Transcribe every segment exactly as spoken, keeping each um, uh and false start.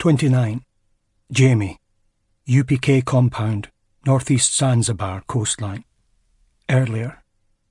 twenty-nine. Jamie. U P K compound, northeast Zanzibar coastline. Earlier.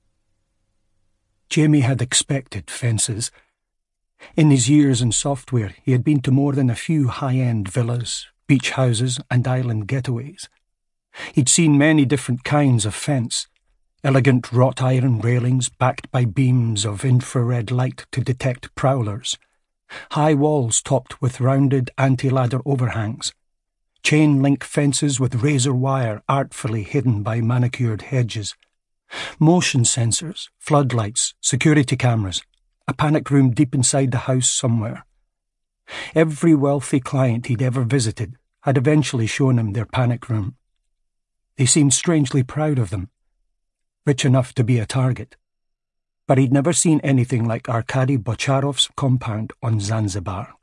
Jamie had expected fences. In his years in software, he had been to more than a few high-end villas, beach houses and island getaways. He'd seen many different kinds of fence, elegant wrought iron railings backed by beams of infrared light to detect prowlers, high walls topped with rounded anti-ladder overhangs, chain-link fences with razor wire artfully hidden by manicured hedges, motion sensors, floodlights, security cameras, a panic room deep inside the house somewhere. Every wealthy client he'd ever visited had eventually shown him their panic room. They seemed strangely proud of them, rich enough to be a target. But he'd never seen anything like Arkady Bocharov's compound on Zanzibar.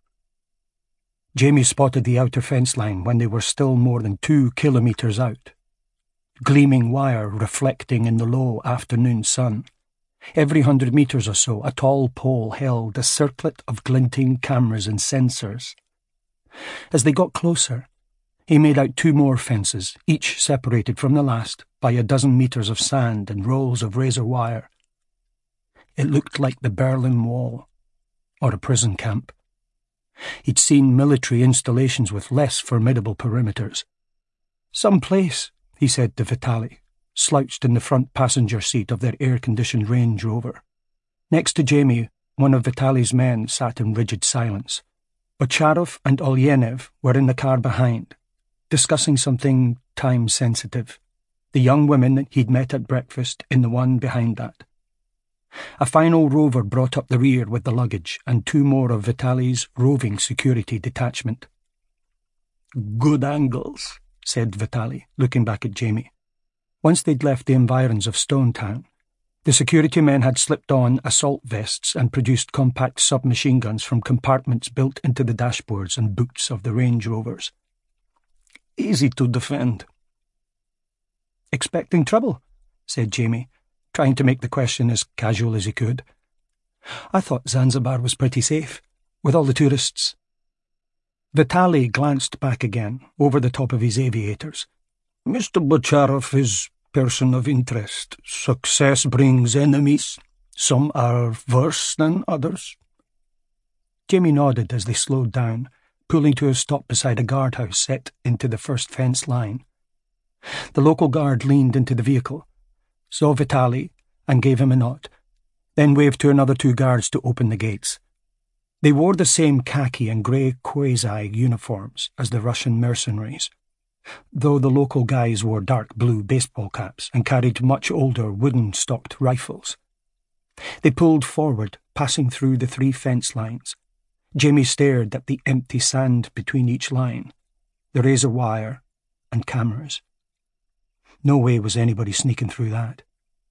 Jamie spotted the outer fence line when they were still more than two kilometres out. Gleaming wire reflecting in the low afternoon sun. Every hundred metres or so, a tall pole held a circlet of glinting cameras and sensors. As they got closer, he made out two more fences, each separated from the last by a dozen metres of sand and rolls of razor wire. It looked like the Berlin Wall, or a prison camp. He'd seen military installations with less formidable perimeters. "Some place," he said to Vitali, slouched in the front passenger seat of their air-conditioned Range Rover. Next to Jamie, one of Vitali's men sat in rigid silence. Bocharov and Olyenev were in the car behind, discussing something time-sensitive, the young women he'd met at breakfast in the one behind that. A final rover brought up the rear with the luggage and two more of Vitali's roving security detachment. "Good angles," said Vitali, looking back at Jamie. Once they'd left the environs of Stone Town, the security men had slipped on assault vests and produced compact submachine guns from compartments built into the dashboards and boots of the Range Rovers. "Easy to defend." "Expecting trouble?" said Jamie, trying to make the question as casual as he could. "I thought Zanzibar was pretty safe, with all the tourists." Vitali glanced back again, over the top of his aviators. "Mister Bocharov is person of interest. Success brings enemies. Some are worse than others." Jamie nodded as they slowed down, pulling to a stop beside a guardhouse set into the first fence line. The local guard leaned into the vehicle, saw Vitali, and gave him a nod, then waved to another two guards to open the gates. They wore the same khaki and grey quasi uniforms as the Russian mercenaries, though the local guys wore dark blue baseball caps and carried much older wooden-stocked rifles. They pulled forward, passing through the three fence lines. Jamie stared at the empty sand between each line, the razor wire, and cameras. No way was anybody sneaking through that.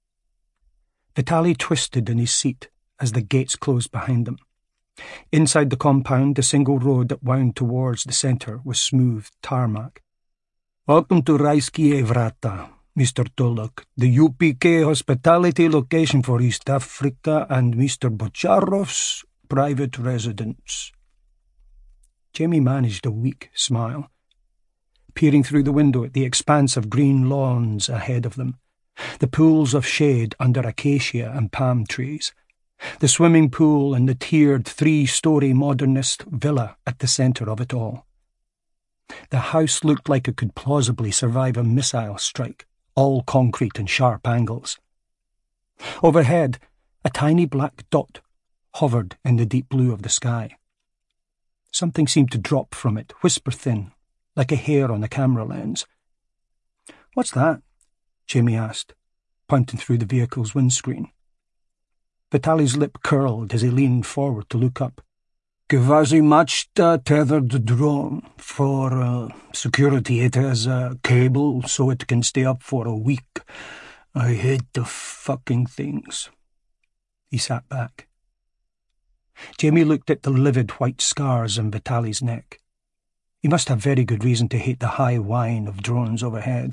Vitali twisted in his seat as the gates closed behind them. Inside the compound, the single road that wound towards the centre was smooth tarmac. "Welcome to Rajskie Vrata, Mister Tolok, the U P K hospitality location for East Africa and Mister Bocharov's private residence." Jamie managed a weak smile, peering through the window at the expanse of green lawns ahead of them, the pools of shade under acacia and palm trees, the swimming pool and the tiered three-storey modernist villa at the centre of it all. The house looked like it could plausibly survive a missile strike, all concrete and sharp angles. Overhead, a tiny black dot hovered in the deep blue of the sky. Something seemed to drop from it, whisper-thin, like a hair on a camera lens. "What's that?" Jamie asked, pointing through the vehicle's windscreen. Vitali's lip curled as he leaned forward to look up. "Kvazimachta tethered drone. For uh, security it has a cable so it can stay up for a week. I hate the fucking things." He sat back. Jamie looked at the livid white scars on Vitali's neck. He must have very good reason to hate the high whine of drones overhead.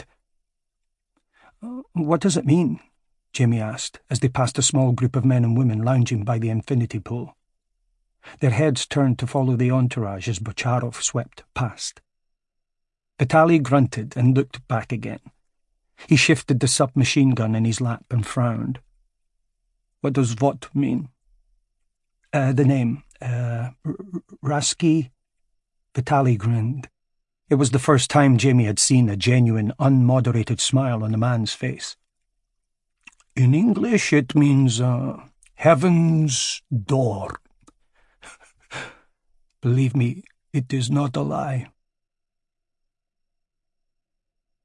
"What does it mean?" Jamie asked, as they passed a small group of men and women lounging by the infinity pool. Their heads turned to follow the entourage as Bocharov swept past. Vitaly grunted and looked back again. He shifted the submachine gun in his lap and frowned. "What does what mean?" Uh, the name. Uh, Rasky? Vitaly grinned. It was the first time Jamie had seen a genuine, unmoderated smile on the man's face. "In English it means, uh, heaven's door." "Believe me, it is not a lie."